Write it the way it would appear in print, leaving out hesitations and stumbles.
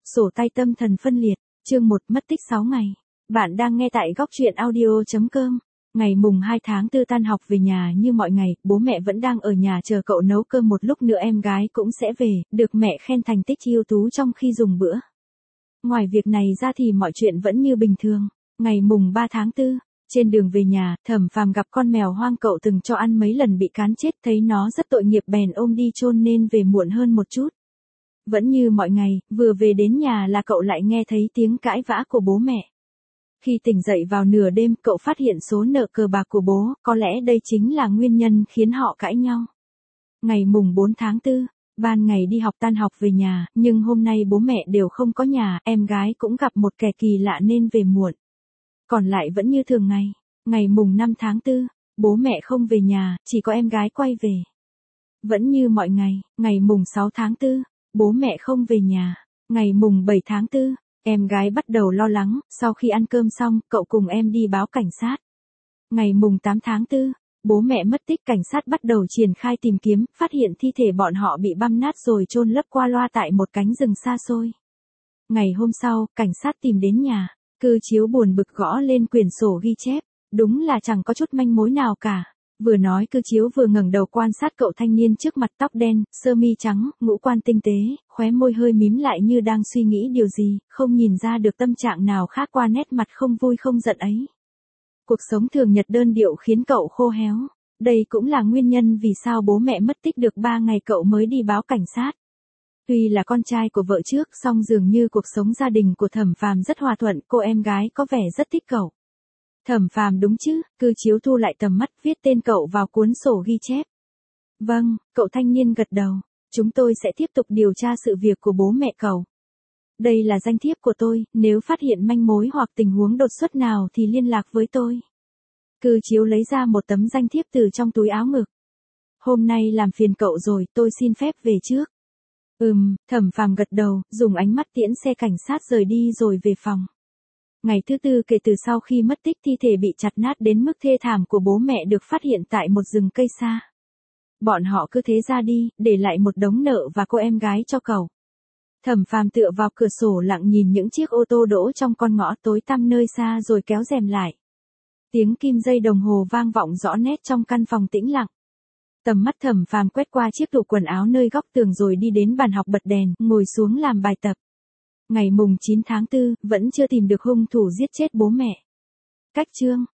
Sổ tay tâm thần phân liệt, chương 1 mất tích 6 ngày. Bạn đang nghe tại góc truyện audio.com. Ngày mùng 2 tháng 4 tan học về nhà như mọi ngày, bố mẹ vẫn đang ở nhà chờ cậu nấu cơm, một lúc nữa em gái cũng sẽ về, được mẹ khen thành tích ưu tú trong khi dùng bữa. Ngoài việc này ra thì mọi chuyện vẫn như bình thường. Ngày mùng 3 tháng 4, trên đường về nhà, Thẩm Phàm gặp con mèo hoang cậu từng cho ăn mấy lần bị cán chết, thấy nó rất tội nghiệp bèn ôm đi chôn nên về muộn hơn một chút. Vẫn như mọi ngày, vừa về đến nhà là cậu lại nghe thấy tiếng cãi vã của bố mẹ. Khi tỉnh dậy vào nửa đêm, cậu phát hiện số nợ cờ bạc của bố, có lẽ đây chính là nguyên nhân khiến họ cãi nhau. Ngày mùng 4 tháng 4, ban ngày đi học tan học về nhà, nhưng hôm nay bố mẹ đều không có nhà, em gái cũng gặp một kẻ kỳ lạ nên về muộn. Còn lại vẫn như thường ngày, ngày mùng 5 tháng 4, bố mẹ không về nhà, chỉ có em gái quay về. Vẫn như mọi ngày, ngày mùng 6 tháng 4, bố mẹ không về nhà. Ngày mùng 7 tháng 4, em gái bắt đầu lo lắng, sau khi ăn cơm xong, cậu cùng em đi báo cảnh sát. Ngày mùng 8 tháng 4, bố mẹ mất tích, cảnh sát bắt đầu triển khai tìm kiếm, phát hiện thi thể bọn họ bị băm nát rồi chôn lấp qua loa tại một cánh rừng xa xôi. Ngày hôm sau, cảnh sát tìm đến nhà, Cư Chiếu buồn bực gõ lên quyển sổ ghi chép, đúng là chẳng có chút manh mối nào cả. Vừa nói Cư Chiếu vừa ngẩng đầu quan sát cậu thanh niên trước mặt, tóc đen, sơ mi trắng, ngũ quan tinh tế, khóe môi hơi mím lại như đang suy nghĩ điều gì, không nhìn ra được tâm trạng nào khác qua nét mặt không vui không giận ấy. Cuộc sống thường nhật đơn điệu khiến cậu khô héo. Đây cũng là nguyên nhân vì sao bố mẹ mất tích được 3 ngày cậu mới đi báo cảnh sát. Tuy là con trai của vợ trước, song dường như cuộc sống gia đình của Thẩm Phàm rất hòa thuận, cô em gái có vẻ rất thích cậu. Thẩm Phàm đúng chứ? Cư Chiếu thu lại tầm mắt, viết tên cậu vào cuốn sổ ghi chép. Vâng, cậu thanh niên gật đầu. Chúng tôi sẽ tiếp tục điều tra sự việc của bố mẹ cậu. Đây là danh thiếp của tôi, nếu phát hiện manh mối hoặc tình huống đột xuất nào thì liên lạc với tôi. Cư Chiếu lấy ra một tấm danh thiếp từ trong túi áo ngực. Hôm nay làm phiền cậu rồi, tôi xin phép về trước. Thẩm Phàm gật đầu, dùng ánh mắt tiễn xe cảnh sát rời đi rồi về phòng. Ngày thứ tư kể từ sau khi mất tích, thi thể bị chặt nát đến mức thê thảm của bố mẹ được phát hiện tại một rừng cây xa. Bọn họ cứ thế ra đi, để lại một đống nợ và cô em gái cho cậu. Thẩm Phàm tựa vào cửa sổ lặng nhìn những chiếc ô tô đỗ trong con ngõ tối tăm nơi xa rồi kéo rèm lại. Tiếng kim dây đồng hồ vang vọng rõ nét trong căn phòng tĩnh lặng. Tầm mắt Thẩm Phàm quét qua chiếc tủ quần áo nơi góc tường rồi đi đến bàn học, bật đèn, ngồi xuống làm bài tập. Ngày mùng 9 tháng 4, vẫn chưa tìm được hung thủ giết chết bố mẹ. Cách chương